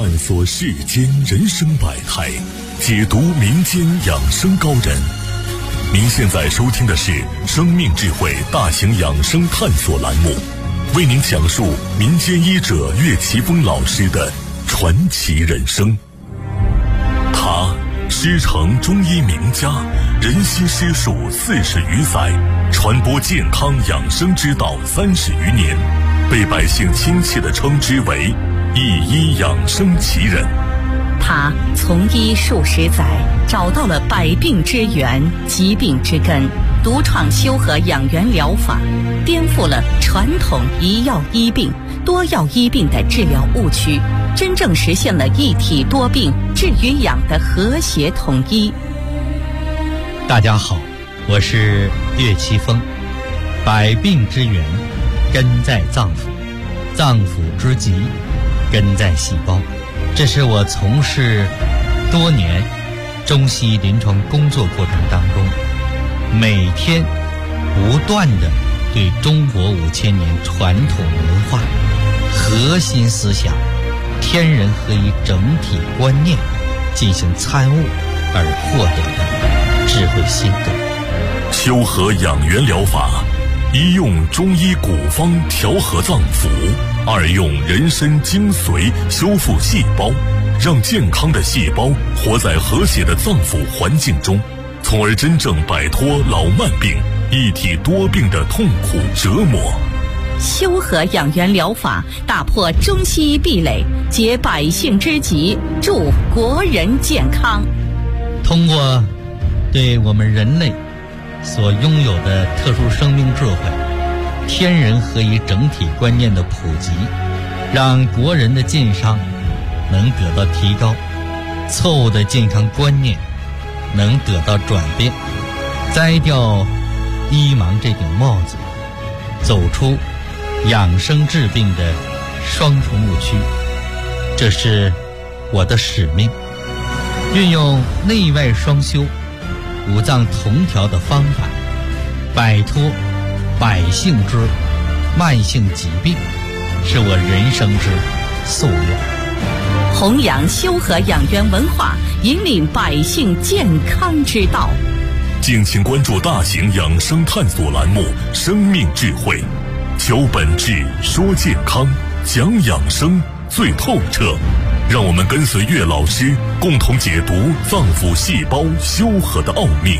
探索世间人生百态，解读民间养生高人。您现在收听的是生命智慧大型养生探索栏目，为您讲述民间医者岳奇峰老师的传奇人生。他师承中医名家，人悉师术40余载，传播健康养生之道30余年，被百姓亲切地称之为一医养生奇人。 他从医数十载，找到了百病之源、疾病之根，独创修和养元疗法，颠覆了传统一药医病、多药医病的治疗误区，真正实现了一体多病治与养的和谐统一。 大家好，我是岳奇峰。百病之源根在脏腑，脏腑之疾根在细胞。这是我从事多年中西医临床工作过程当中，每天不断地对中国5000年传统文化核心思想天人合一整体观念进行参悟而获得的智慧心得。 修和养元疗法，一用中医古方调和脏腑，二用人参精髓修复细胞，让健康的细胞活在和谐的脏腑环境中，从而真正摆脱老慢病、一体多病的痛苦折磨。 修和养元疗法打破中西医壁垒，解百姓之急，助国人健康。 通过对我们人类所拥有的特殊生命智慧、天人合一整体观念的普及，让国人的健康能得到提高，错误的健康观念能得到转变，摘掉医盲这顶帽子，走出养生治病的双重误区。这是我的使命，运用内外双修、五脏同调的方法，摆脱百姓之慢性疾病，是我人生之夙愿。 弘扬修和养元文化，引领百姓健康之道。 敬请关注大型养生探索栏目《生命智慧》，求本质，说健康，讲养生最透彻。让我们跟随岳老师，共同解读脏腑细胞修和的奥秘。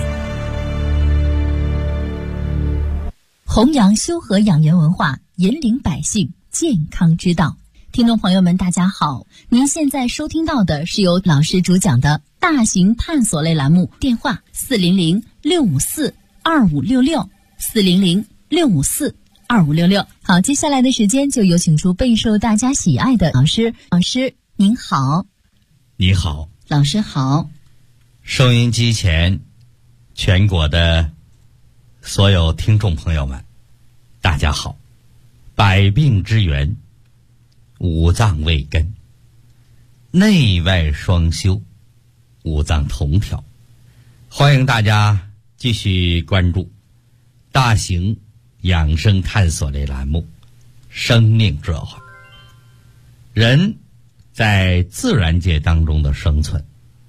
弘扬修和养元文化，引领百姓健康之道。听众朋友们大家好，您现在收听到的是由老师主讲的大型探索类栏目，电话400-654-2566 400-654-2566。好，接下来的时间就有请出备受大家喜爱的老师。老师您好。 你好。 老师好。 收音机前全国的所有听众朋友们大家好。百病之源，五脏为根，内外双修，五脏同调。欢迎大家继续关注大型养生探索类栏目《生命智慧》。人在自然界当中的生存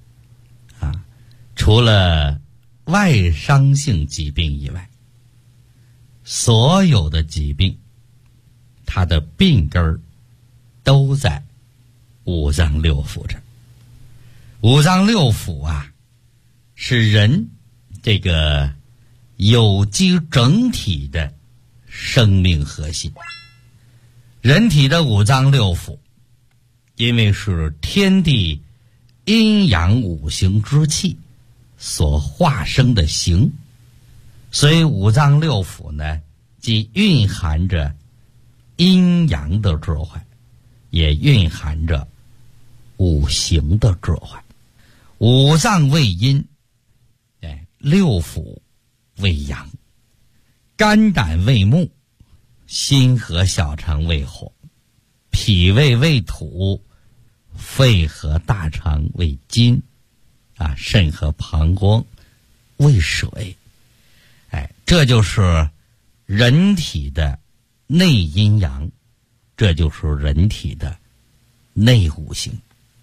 除了外伤性疾病以外，所有的疾病它的病根儿都在五脏六腑这儿。五脏六腑是人这个有机整体的生命核心。人体的五脏六腑因为是天地阴阳五行之气所化生的形，所以五脏六腑呢，既蕴含着阴阳的智慧，也蕴含着五行的智慧。五脏为阴，六腑为阳，肝胆为木，心和小肠为火，脾胃为土，肺和大肠为金，肾和膀胱为水。这就是人体的内阴阳，这就是人体的内五行。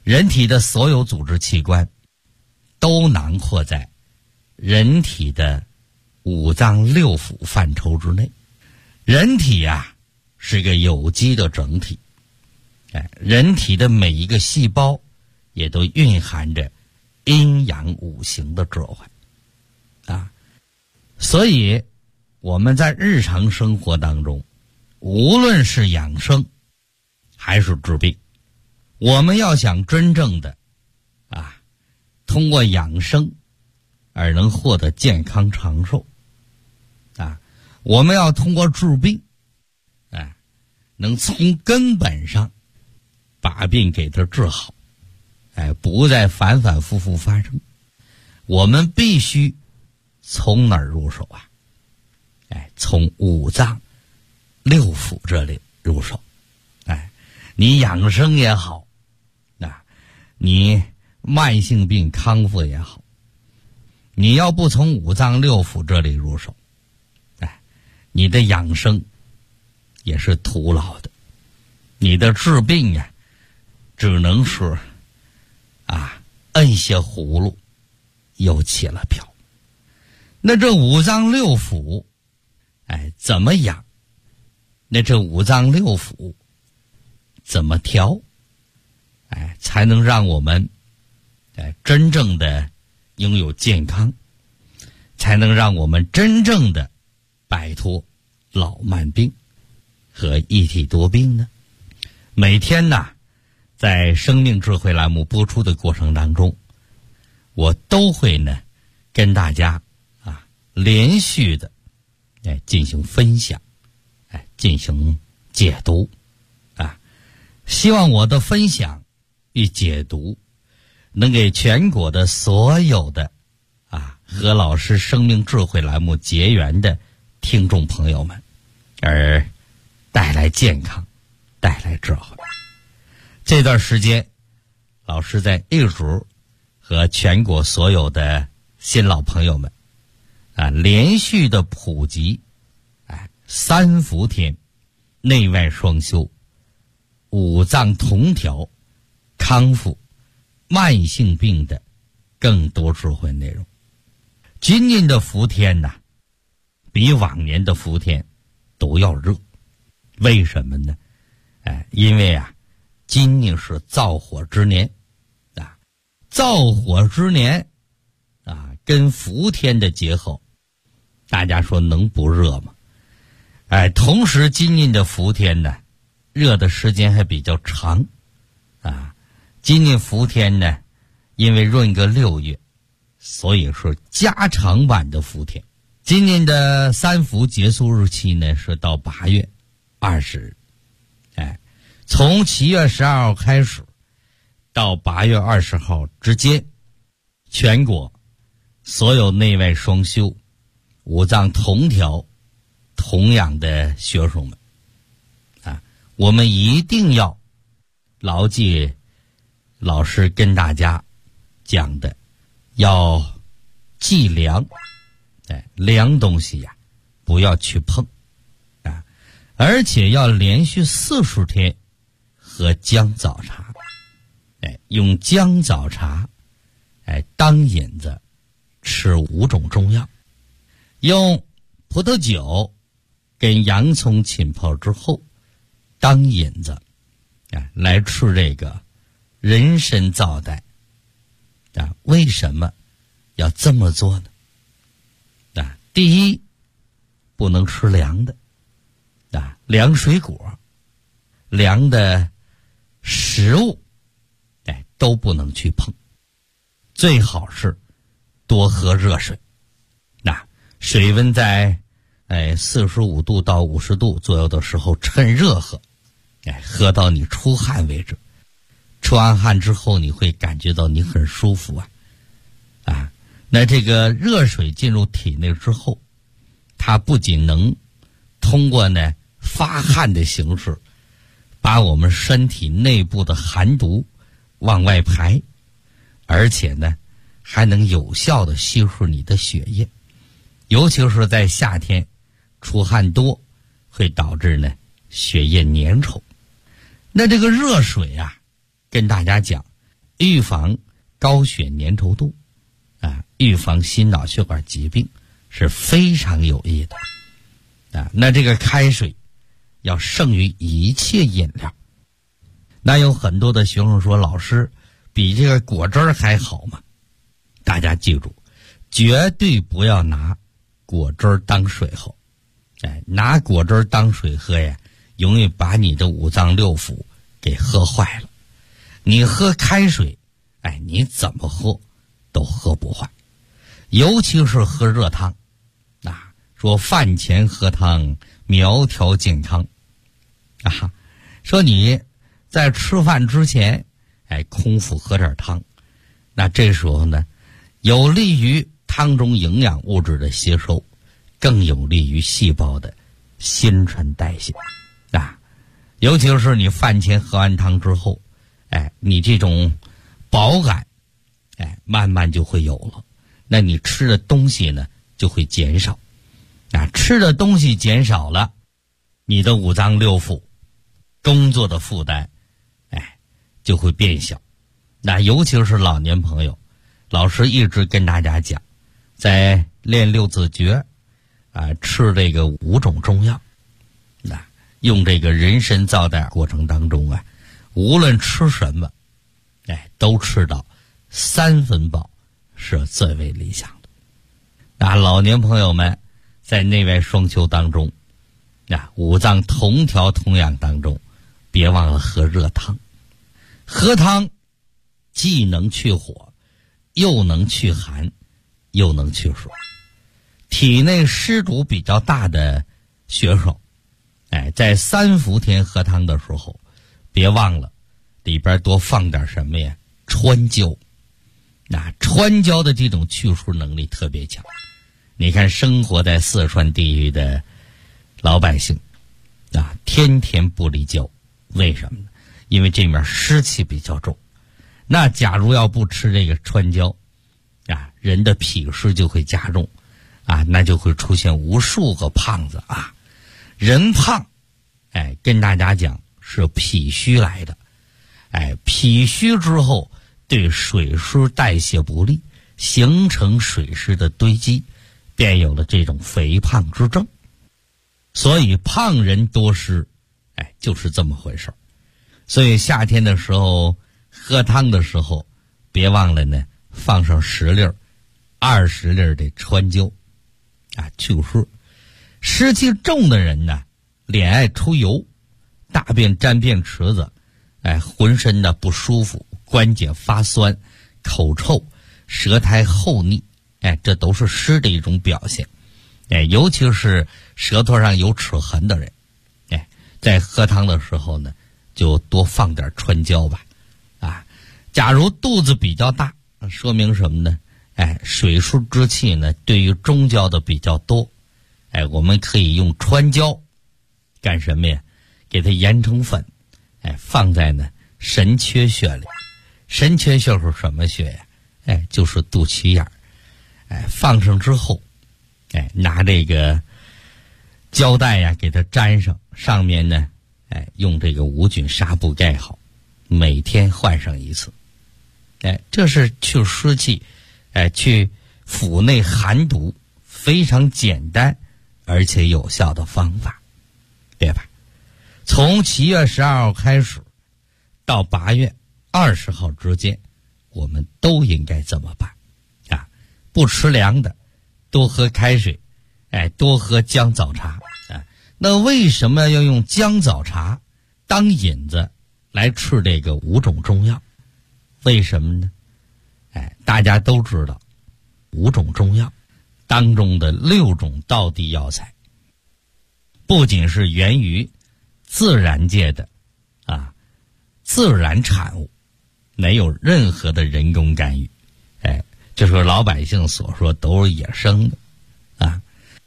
人体的所有组织器官都囊括在人体的五脏六腑范畴之内。人体啊是个有机的整体，人体的每一个细胞也都蕴含着阴阳五行的智慧啊。所以我们在日常生活当中，无论是养生还是治病，我们要想真正的通过养生而能获得健康长寿我们要通过治病能从根本上把病给它治好，不再反反复复发生。我们必须从哪儿入手啊？从五脏六腑这里入手。你养生也好，你慢性病康复也好，你要不从五脏六腑这里入手，你的养生也是徒劳的，你的治病呀，只能是摁下葫芦又起了瓢。那这五脏六腑怎么养？那这五脏六腑怎么调？才能让我们真正的拥有健康，才能让我们真正的摆脱老慢病和一体多病呢？每天在生命智慧栏目播出的过程当中，我都会跟大家连续的进行分享，进行解读希望我的分享与解读能给全国的所有的和老师生命智慧栏目结缘的听众朋友们而带来健康，带来智慧。这段时间老师在一直和全国所有的新老朋友们连续的普及三伏天内外双修五脏同调康复慢性病的更多智慧内容。今年的伏天比往年的伏天都要热。为什么呢？因为今年是燥火之年燥火之年跟伏天的结合，大家说能不热吗？同时今年的伏天热的时间还比较长今年伏天因为闰个6月，所以是加长版的伏天。今年的三伏结束日期是到8月20日从7月12号开始到8月20号之间，全国所有内外双修五脏同调同样的学生们我们一定要牢记老师跟大家讲的，要忌凉凉东西不要去碰而且要连续40天喝姜枣茶用姜枣茶当引子吃5种中药，用葡萄酒跟洋葱浸泡之后当引子来吃这个人参皂带为什么要这么做呢？第一，不能吃凉的凉水果凉的食物都不能去碰，最好是多喝热水水温在45度到50度左右的时候趁热喝喝到你出汗为止。出完汗之后你会感觉到你很舒服那这个热水进入体内之后，它不仅能通过发汗的形式把我们身体内部的寒毒往外排，而且还能有效的吸收你的血液，尤其是在夏天出汗多会导致血液粘稠。那这个热水跟大家讲预防高血粘稠度啊，预防心脑血管疾病是非常有益的啊。那这个开水要胜于一切饮料。那有很多的学生说，老师比这个果汁儿还好吗？大家记住，绝对不要拿果汁儿当水喝。拿果汁儿当水喝呀，容易把你的五脏六腑给喝坏了。你喝开水，你怎么喝都喝不坏。尤其是喝热汤啊，说饭前喝汤苗条健康啊，说你在吃饭之前空腹喝点汤，那这时候呢，有利于汤中营养物质的吸收，更有利于细胞的新陈代谢啊。尤其是你饭前喝完汤之后，你这种饱感慢慢就会有了，那你吃的东西呢就会减少啊，吃的东西减少了，你的五脏六腑工作的负担就会变小。那尤其是老年朋友，老师一直跟大家讲，在练六字诀吃这个5种中药，用这个人参皂带过程当中无论吃什么都吃到3分饱是最为理想的。那老年朋友们在内外双修当中五脏同调同养当中，别忘了喝热汤。喝汤既能去火，又能去寒，又能去暑。体内湿毒比较大的学手在3伏天喝汤的时候，别忘了里边多放点什么呀？川椒。川椒的这种去湿能力特别强。你看生活在四川地域的老百姓天天不离椒，为什么呢？因为这面湿气比较重。那假如要不吃这个川椒人的脾湿就会加重那就会出现无数个胖子人胖跟大家讲是脾虚来的脾虚之后对水湿代谢不利，形成水湿的堆积，便有了这种肥胖之症。所以胖人多湿就是这么回事。所以夏天的时候喝汤的时候，别忘了呢放上10粒20粒的川椒去湿。湿气重的人呢，脸爱出油，大便沾便池子浑身的不舒服，关节发酸，口臭，舌苔厚腻这都是湿的一种表现尤其是舌头上有齿痕的人在喝汤的时候呢，就多放点川椒吧假如肚子比较大，说明什么呢？水湿之气呢对于中焦的比较多我们可以用川椒干什么呀？给它研成粉放在呢神阙穴里。神阙穴是什么穴呀？就是肚脐眼放上之后拿这个胶带给它粘上，上面呢用这个无菌纱布盖好，每天换上一次这是去湿气去腹内寒毒非常简单而且有效的方法，对吧？从7月12号开始到8月20号之间，我们都应该这么办不吃凉的，多喝开水多喝姜枣茶那为什么要用姜枣茶当引子来吃这个5种中药？为什么呢？大家都知道5种中药当中的6种道地药材，不仅是源于自然界的自然产物，没有任何的人工干预就是老百姓所说都是野生的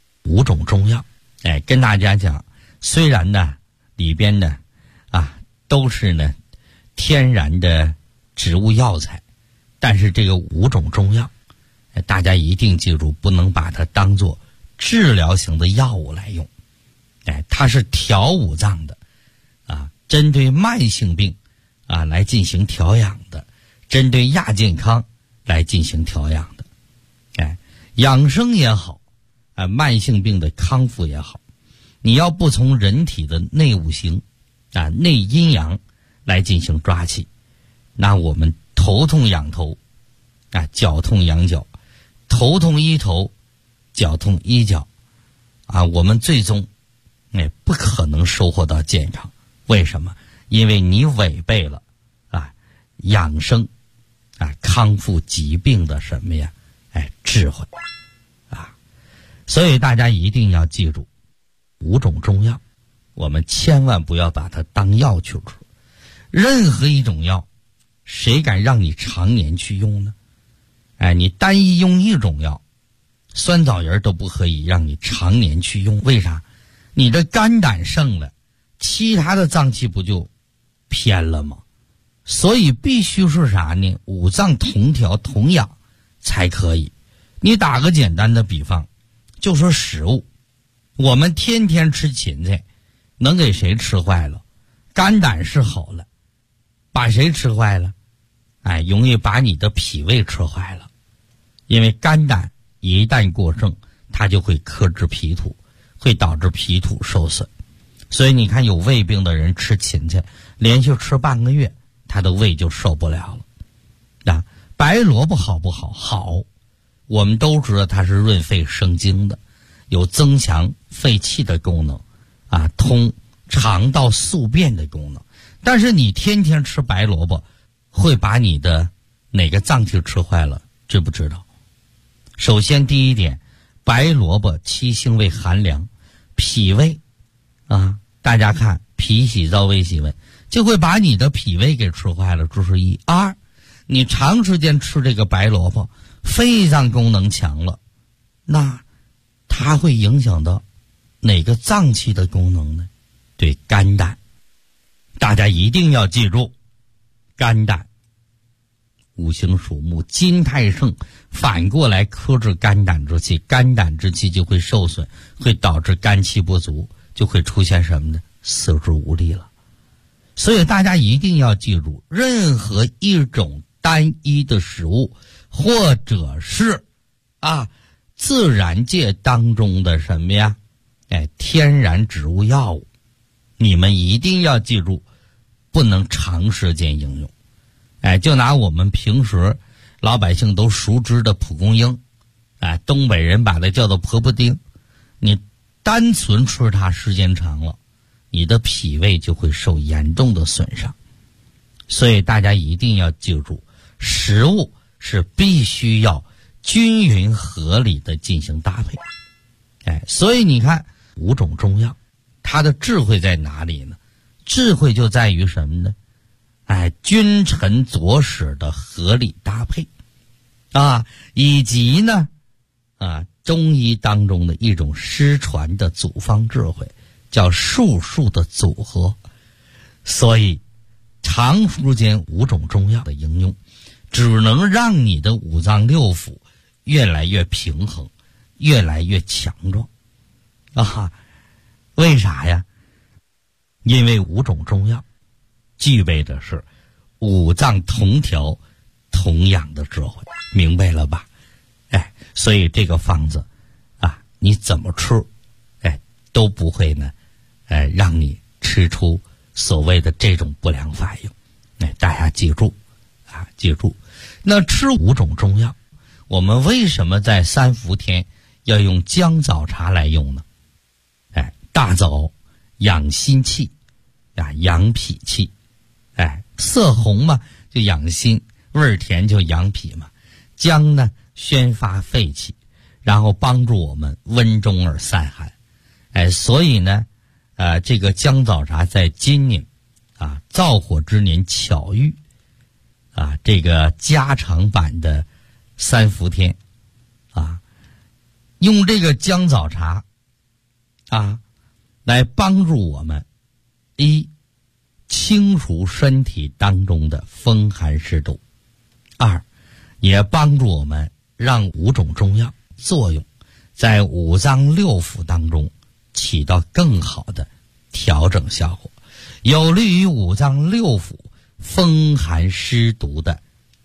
5种中药跟大家讲，虽然呢里边呢都是呢天然的植物药材，但是这个5种中药大家一定记住，不能把它当作治疗型的药物来用它是调五脏的针对慢性病来进行调养的， 针对亚健康来进行调养的。养生也好，慢性病的康复也好，你要不从人体的内五行内阴阳来进行抓起，那我们头痛养头脚痛养脚，头痛医头，脚痛医脚我们最终不可能收获到健康。为什么？因为你违背了养生康复疾病的什么呀智慧所以大家一定要记住5种中药，我们千万不要把它当药去吃。任何一种药谁敢让你常年去用呢？你单一用一种药，酸枣仁都不可以让你常年去用。为啥？你的肝胆盛了，其他的脏器不就偏了吗？所以必须是啥呢？五脏同调同养才可以。你打个简单的比方，就说食物，我们天天吃芹菜，能给谁吃坏了？肝胆是好了，把谁吃坏了？容易把你的脾胃吃坏了。因为肝胆一旦过剩，它就会克制脾土，会导致脾土受损。所以你看有胃病的人吃芹菜，连续吃半个月，他的胃就受不了了。白萝卜好不好？好，我们都知道它是润肺生津的，有增强肺气的功能通肠道宿便的功能。但是你天天吃白萝卜，会把你的哪个脏器吃坏了？知不知道？首先第一点，白萝卜其性味寒凉，脾胃大家看脾喜燥胃喜温，就会把你的脾胃给吃坏了，这是一。二，你长时间吃这个白萝卜，肺脏功能强了，那它会影响到哪个脏器的功能呢？对，肝胆。大家一定要记住，肝胆五行属木，金太盛，反过来克制肝胆之气，肝胆之气就会受损，会导致肝气不足，就会出现什么呢？四肢无力了。所以大家一定要记住，任何一种单一的食物，或者是自然界当中的什么呀天然植物药物，你们一定要记住，不能长时间应用。就拿我们平时老百姓都熟知的蒲公英东北人把它叫做婆婆丁，你单纯吃它时间长了，你的脾胃就会受严重的损伤。所以大家一定要记住，食物是必须要均匀合理的进行搭配。所以你看5种中药，它的智慧在哪里呢？智慧就在于什么呢？君臣佐使的合理搭配以及呢中医当中的一种失传的祖方智慧，叫术数的组合。所以长时间5种中药的应用，只能让你的五脏六腑越来越平衡，越来越强壮为啥呀？因为5种中药具备的是五脏同调同养的智慧，明白了吧？所以这个方子你怎么吃都不会呢让你吃出所谓的这种不良反应。大家记住记住。那吃5种中药，我们为什么在3伏天要用姜枣茶来用呢？大枣养心气养脾气，色红嘛就养心，味儿甜就养脾嘛。姜呢宣发肺气，然后帮助我们温中而散寒。所以呢这个姜枣茶在今年燥火之年巧遇这个加长版的3伏天用这个姜枣茶来帮助我们清除身体当中的风寒湿毒；2也帮助我们让5种中药作用在五脏六腑当中起到更好的调整效果，有利于五脏六腑风寒湿毒的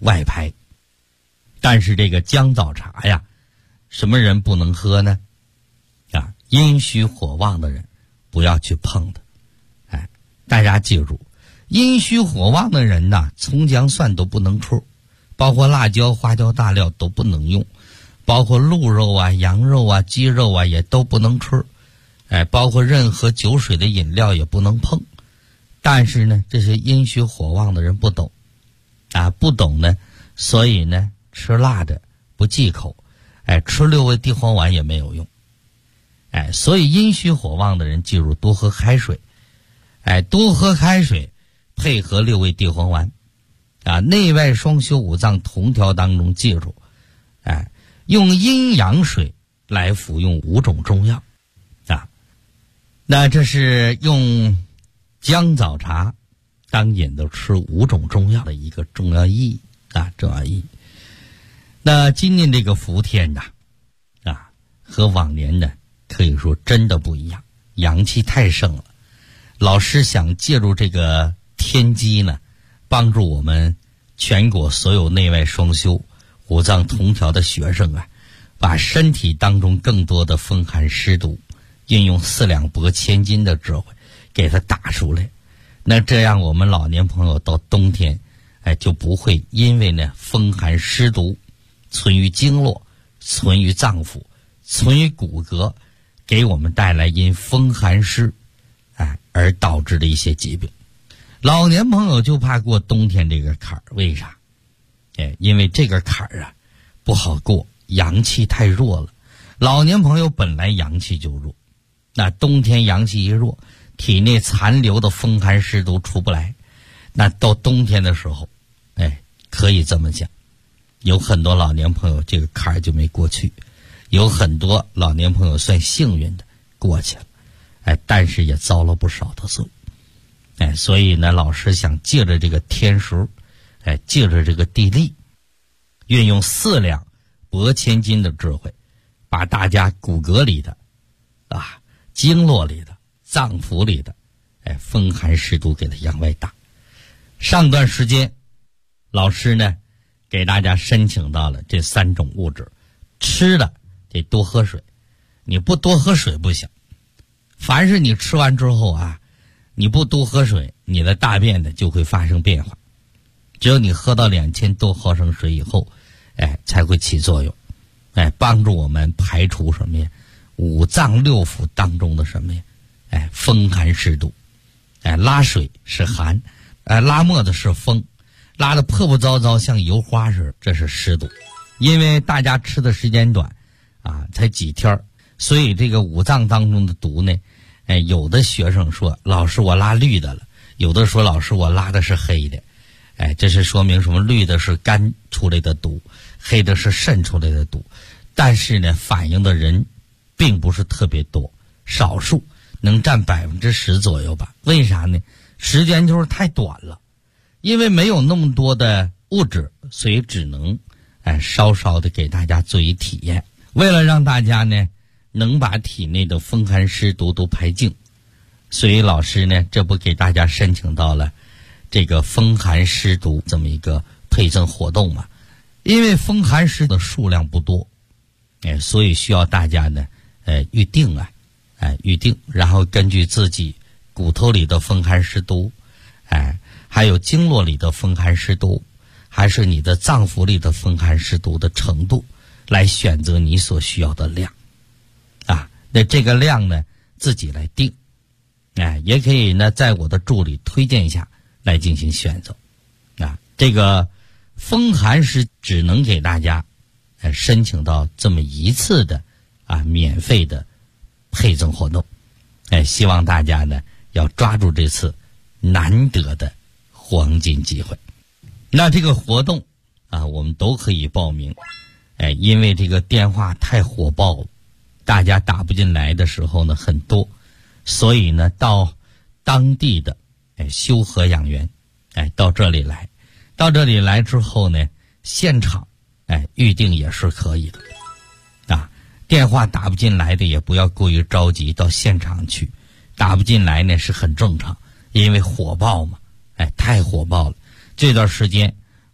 外排。但是这个姜枣茶呀，什么人不能喝呢？阴虚火旺的人不要去碰的。大家记住，阴虚火旺的人呢，葱姜蒜都不能出，包括辣椒、花椒、大料都不能用，包括鹿肉啊、羊肉啊、鸡肉啊也都不能吃。包括任何酒水的饮料也不能碰。但是呢，这些阴虚火旺的人不懂，不懂呢，所以呢，吃辣的不忌口，吃六味地黄丸也没有用。所以阴虚火旺的人记住多喝开水，多喝开水，配合六味地黄丸，内外双修五脏同调当中记住，用阴阳水来服用5种中药，那这是用姜枣茶当引子吃5种中药的一个重要意义，重要意义。那今年这个伏天呐，和往年呢可以说真的不一样，阳气太盛了。老师想借助这个天机呢，帮助我们全国所有内外双修、五脏同调的学生把身体当中更多的风寒湿毒，运用4两拨千斤的智慧给它打出来。那这样我们老年朋友到冬天就不会因为呢风寒湿毒存于经络、存于脏腑、存于骨骼，给我们带来因风寒湿而导致的一些疾病。老年朋友就怕过冬天这个坎儿，为啥？因为这个坎儿不好过，阳气太弱了。老年朋友本来阳气就弱，那冬天阳气一弱，体内残留的风寒湿毒出不来，那到冬天的时候可以这么讲，有很多老年朋友这个坎儿就没过去，有很多老年朋友算幸运的过去了，但是也遭了不少的罪。所以呢，老师想借着这个天时，借着这个地利，运用4两拨千斤的智慧，把大家骨骼里的经络里的、脏腑里的风寒湿毒给它向外打。上段时间老师呢给大家申请到了这3种物质，吃的得多喝水，你不多喝水不行。凡是你吃完之后你不多喝水，你的大便呢就会发生变化。只有你喝到2000多毫升水以后，才会起作用，帮助我们排除什么呀？五脏六腑当中的什么呀？风寒湿毒。拉水是寒，拉沫子是风，拉得破破糟糟像油花似的，这是湿毒。因为大家吃的时间短才几天，所以这个五脏当中的毒呢，有的学生说老师我拉绿的了，有的说老师我拉的是黑的。这是说明什么？绿的是肝出来的毒，黑的是肾出来的毒。但是呢，反应的人并不是特别多，少数能占10%左右吧。为啥呢？时间就是太短了，因为没有那么多的物质，所以只能稍稍的给大家做一体验。为了让大家呢能把体内的风寒湿毒都排净，所以老师呢这不给大家申请到了这个风寒湿毒这么一个配赠活动嘛。因为风寒湿的数量不多，所以需要大家呢预定预定，然后根据自己骨头里的风寒湿毒，还有经络里的风寒湿毒，还是你的脏腑里的风寒湿毒的程度，来选择你所需要的量那这个量呢自己来定，也可以呢在我的助理推荐下来进行选择。这个风寒湿只能给大家申请到这么一次的免费的配赠活动。希望大家呢要抓住这次难得的黄金机会。那这个活动我们都可以报名，因为这个电话太火爆了，大家打不进来的时候呢很多，所以呢到当地的修和养元到这里来，到这里来之后呢现场预定也是可以的电话打不进来的也不要过于着急，到现场去。打不进来呢是很正常，因为火爆嘛太火爆了。这段时间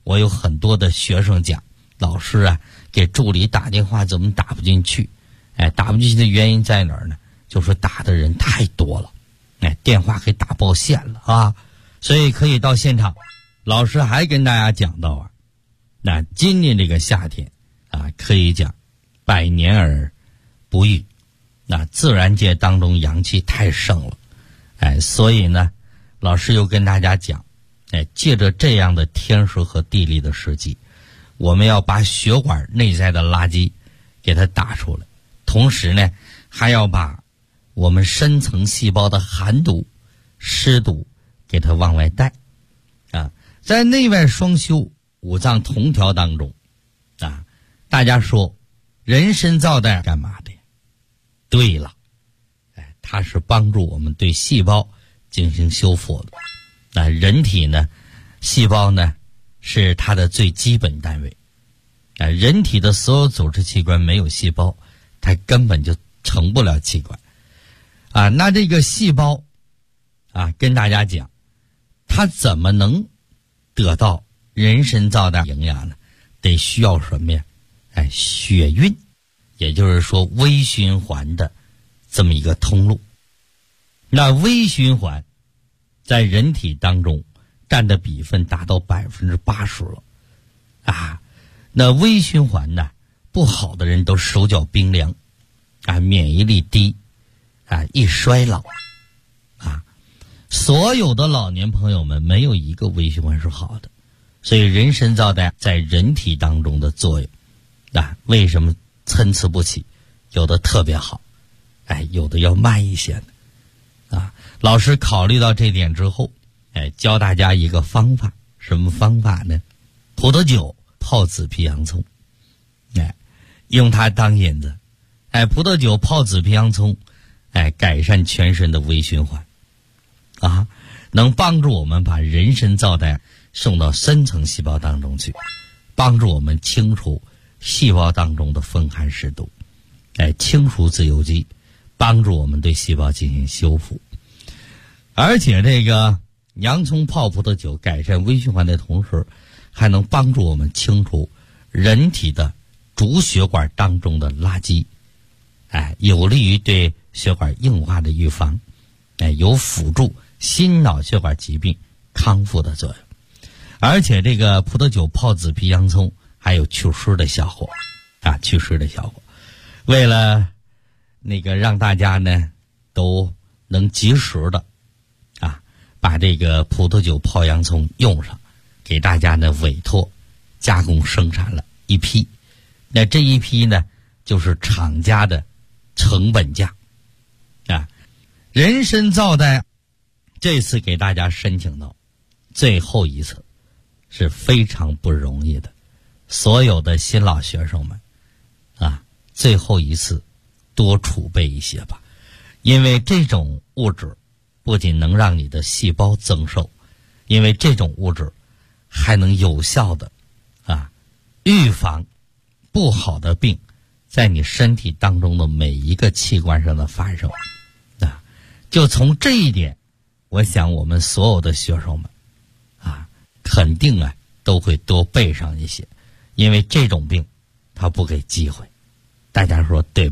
我有很多的学生讲，老师啊，给助理打电话怎么打不进去？打不进去的原因在哪儿呢？就说打的人太多了，电话给打爆线了啊！所以可以到现场，老师还跟大家讲到啊，那今年这个夏天啊，可以讲百年而不遇，那自然界当中阳气太盛了，所以呢，老师又跟大家讲，借着这样的天时和地利的时机，我们要把血管内在的垃圾给它打出来，同时呢，还要把我们深层细胞的寒毒、湿毒给它往外带啊。在内外双修、五脏同调当中啊，大家说人参皂苷干嘛的？对了，它是帮助我们对细胞进行修复的。那人体呢，细胞呢是它的最基本单位，人体的所有组织器官没有细胞，它根本就成不了器官啊。那这个细胞啊，跟大家讲，它怎么能得到人参皂苷营养呢？得需要什么呀？血运，也就是说微循环的这么一个通路。那微循环在人体当中占的比分达到80%了啊。那微循环呢，不好的人都手脚冰凉啊，免疫力低啊，易衰老啊。所有的老年朋友们没有一个微循环是好的，所以人参皂苷在人体当中的作用啊，为什么参差不齐？有的特别好，有的要慢一些的啊。老师考虑到这点之后，教大家一个方法，什么方法呢？葡萄酒泡紫皮洋葱，用它当引子，葡萄酒泡紫皮洋葱，改善全身的微循环啊，能帮助我们把人参皂苷送到深层细胞当中去，帮助我们清除细胞当中的风寒湿毒，清除自由基，帮助我们对细胞进行修复。而且这个洋葱泡葡萄酒改善微循环的同时，还能帮助我们清除人体的主血管当中的垃圾，有利于对血管硬化的预防，有辅助心脑血管疾病康复的作用。而且这个葡萄酒泡紫皮洋葱还有祛湿的效果啊，祛湿的效果。为了那个让大家呢都能及时的把这个葡萄酒泡洋葱用上，给大家呢委托加工生产了一批。那这一批呢就是厂家的成本价啊。人参皂苷这次给大家申请到最后一次是非常不容易的，所有的新老学生们最后一次多储备一些吧，因为这种物质不仅能让你的细胞增寿，因为这种物质还能有效的预防不好的病在你身体当中的每一个器官上的发生就从这一点，我想我们所有的学生们肯定都会多备上一些，因为这种病它不给机会。大家说对吧？